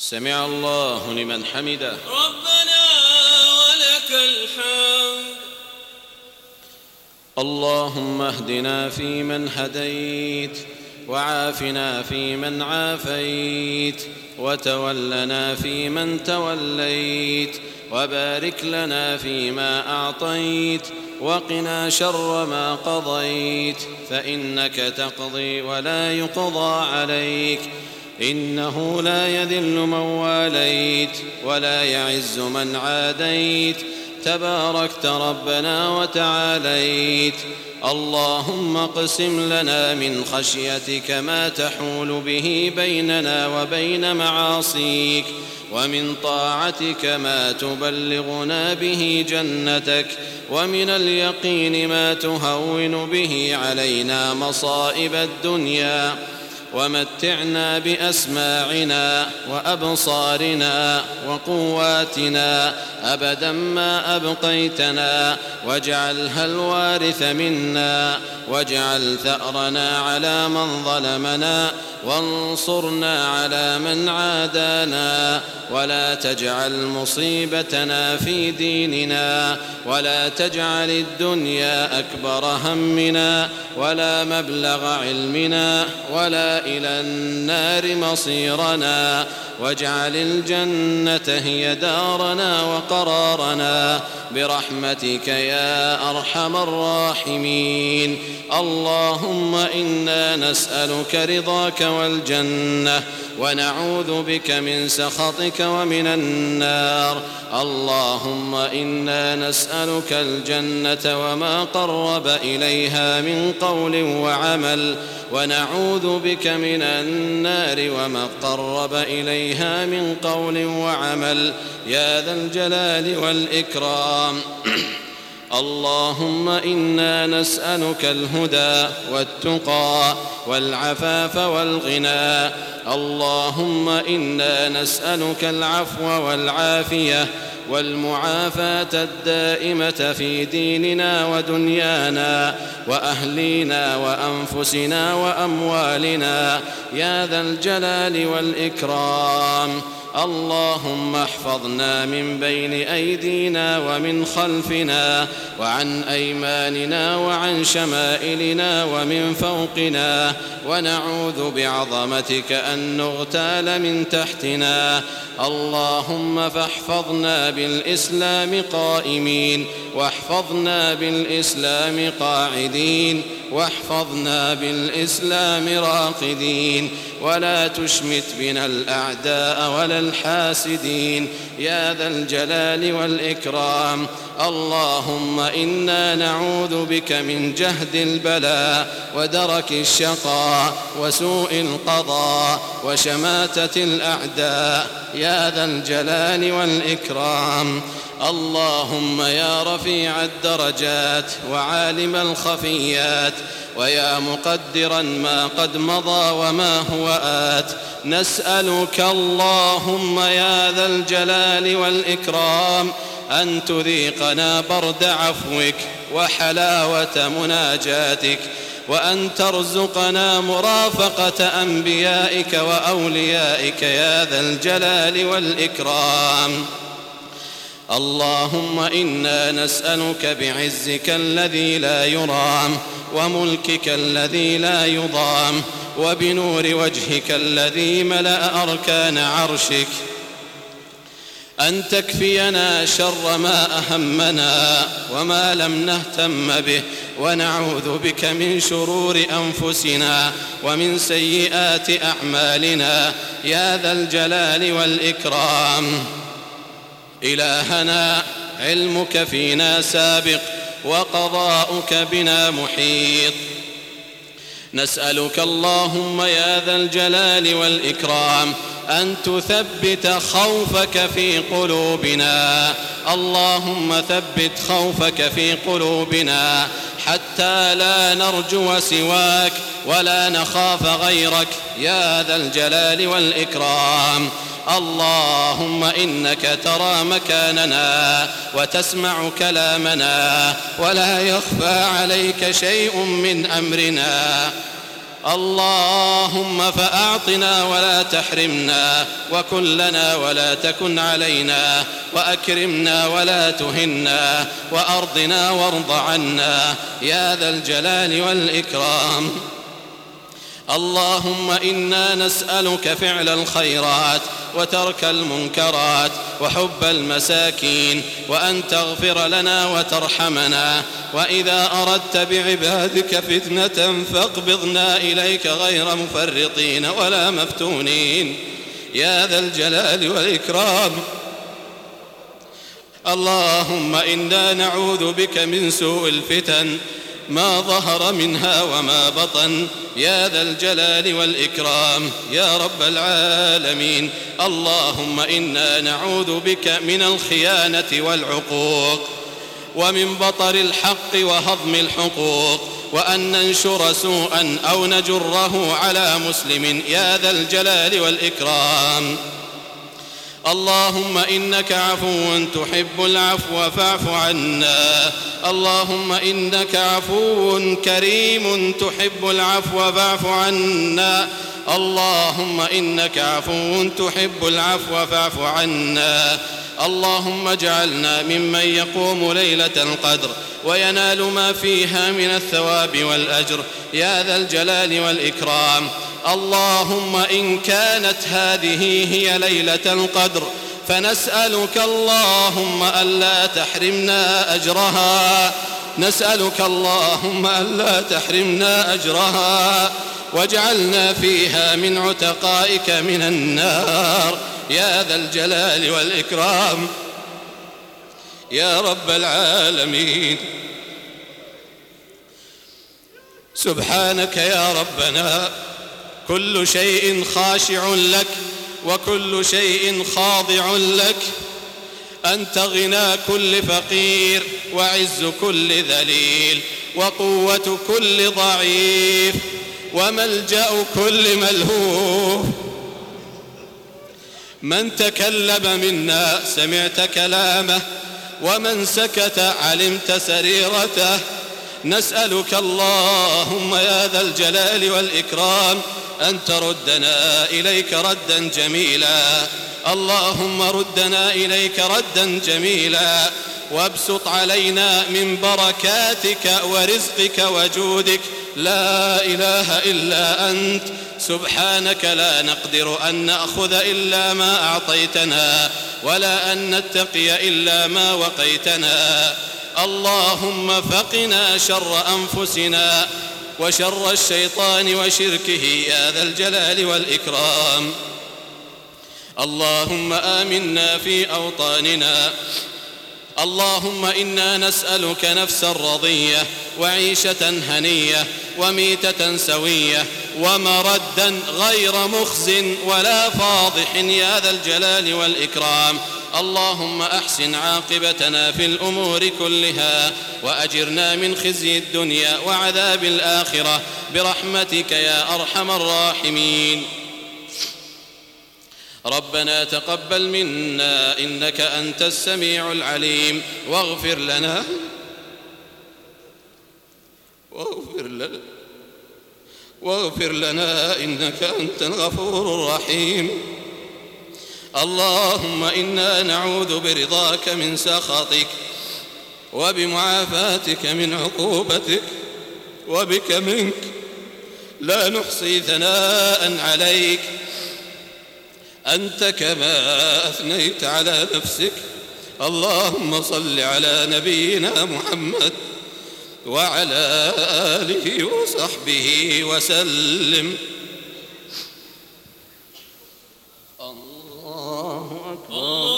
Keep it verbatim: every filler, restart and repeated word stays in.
سمع الله لمن حمده. ربنا ولك الحمد. اللهم اهدنا فيمن هديت، وعافنا فيمن عافيت، وتولنا فيمن توليت، وبارك لنا فيما أعطيت، وقنا شر ما قضيت، فإنك تقضي ولا يقضى عليك، إنه لا يذل من واليت ولا يعز من عاديت، تباركت ربنا وتعاليت. اللهم اقسم لنا من خشيتك ما تحول به بيننا وبين معاصيك، ومن طاعتك ما تبلغنا به جنتك، ومن اليقين ما تهون به علينا مصائب الدنيا، ومتعنا بأسماعنا وأبصارنا وقواتنا أبدا ما أبقيتنا، واجعلها الوارث منا، واجعل ثأرنا على من ظلمنا، وانصرنا على من عادانا، ولا تجعل مصيبتنا في ديننا، ولا تجعل الدنيا أكبر همنا، ولا مبلغ علمنا، ولا إلى النار مصيرنا، واجعل الجنة هي دارنا وقرارنا برحمتك يا أرحم الراحمين. اللهم إنا نسألك رضاك والجنة، ونعوذ بك من سخطك ومن النار. اللهم إنا نسألك الجنة وما قرب إليها من قول وعمل، ونعوذ بك من النار وما قرب إليها من قول وعمل يا ذا الجلال والإكرام. اللهم إنا نسألك الهدى والتقى والعفاف والغنى. اللهم إنا نسألك العفو والعافية والمعافاة الدائمة في ديننا ودنيانا وأهلينا وأنفسنا وأموالنا يا ذا الجلال والإكرام. اللهم احفظنا من بين أيدينا ومن خلفنا وعن أيماننا وعن شمائلنا ومن فوقنا، ونعوذ بعظمتك أن نغتال من تحتنا. اللهم فاحفظنا بالإسلام قائمين، واحفظنا بالإسلام قاعدين، واحفظنا بالإسلام راقدين، ولا تشمت بنا الأعداء ولا الحاسدين يا ذا الجلال والإكرام. اللهم إنا نعوذ بك من جهد البلاء ودرك الشقاء وسوء القضاء وشماتة الأعداء يا ذا الجلال والإكرام. اللهم يا رفيع الدرجات وعالم الخفيات ويا مقدرا ما قد مضى وما هو آت، نسألك اللهم يا ذا الجلال والإكرام أن تذيقنا برد عفوك وحلاوة مناجاتك، وأن ترزقنا مرافقة أنبيائك وأوليائك يا ذا الجلال والإكرام. اللهم إنا نسألك بعزك الذي لا يرام، وملكك الذي لا يضام، وبنور وجهك الذي ملأ أركان عرشك أن تكفينا شر ما أهمنا وما لم نهتم به، ونعوذ بك من شرور أنفسنا ومن سيئات أعمالنا يا ذا الجلال والإكرام. إلهنا علمك فينا سابق وقضاؤك بنا محيط. نسألك اللهم يا ذا الجلال والإكرام أن تثبت خوفك في قلوبنا. اللهم ثبت خوفك في قلوبنا حتى لا نرجو سواك ولا نخاف غيرك يا ذا الجلال والإكرام. اللهم إنك ترى مكاننا وتسمع كلامنا ولا يخفى عليك شيء من أمرنا. اللهم فأعطنا ولا تحرمنا، وكن لنا ولا تكن علينا، وأكرمنا ولا تهنا، وأرضنا وارض عنا يا ذا الجلال والإكرام. اللهم إنا نسألك فعل الخيرات وترك المنكرات وحب المساكين، وأن تغفر لنا وترحمنا، وإذا أردت بعبادك فتنة فاقبضنا إليك غير مفرطين ولا مفتونين يا ذا الجلال والإكرام. اللهم إنا نعوذ بك من سوء الفتن ما ظهر منها وما بطن يا ذا الجلال والإكرام يا رب العالمين. اللهم إنا نعوذ بك من الخيانة والعقوق، ومن بطر الحق وهضم الحقوق، وأن ننشر سوءا أو نجره على مسلم يا ذا الجلال والإكرام. اللهم إنك عفو تحب العفو فاعف عنا. اللهم إنك عفو كريم تحب العفو فاعف عنا. اللهم إنك عفو تحب العفو فاعف عنا. اللهم اجعلنا ممن يقوم ليلة القدر وينال ما فيها من الثواب والأجر يا ذا الجلال والإكرام. اللهم إن كانت هذه هي ليلة القدر فنسألك اللهم ألا تحرمنا أجرها، نسألك اللهم ألا تحرمنا أجرها، واجعلنا فيها من عتقائك من النار يا ذا الجلال والإكرام يا رب العالمين. سبحانك يا ربنا كل شيء خاشع لك وكل شيء خاضع لك، أنت غنى كل فقير وعز كل ذليل وقوة كل ضعيف وملجأ كل ملهوف. من تكلم منا سمعت كلامه، ومن سكت علمت سريرته. نسألك اللهم يا ذا الجلال والإكرام أن تردنا إليك ردا جميلا. اللهم ردنا إليك ردا جميلا، وابسط علينا من بركاتك ورزقك وجودك لا إله إلا أنت. سبحانك لا نقدر أن نأخذ إلا ما أعطيتنا، ولا أن نتقي إلا ما وقيتنا. اللهم فقنا شر أنفسنا وشر الشيطان وشركه يا ذا الجلال والإكرام. اللهم آمنا في أوطاننا. اللهم إنا نسألك نفسا رضية وعيشة هنية وميتة سوية ومردا غير مخز ولا فاضح يا ذا الجلال والإكرام. اللهم أحسن عاقبتنا في الأمور كلها، وأجرنا من خزي الدنيا وعذاب الآخرة برحمتك يا أرحم الراحمين. ربنا تقبل منا إنك أنت السميع العليم، واغفر لنا واغفر لنا واغفر لنا إنك أنت الغفور الرحيم. اللهم إنا نعوذ برضاك من سخطك، وبمعافاتك من عقوبتك، وبك منك لا نحصي ثناء عليك أنت كما أثنيت على نفسك. اللهم صل على نبينا محمد وعلى آله وصحبه وسلم. الله أكبر.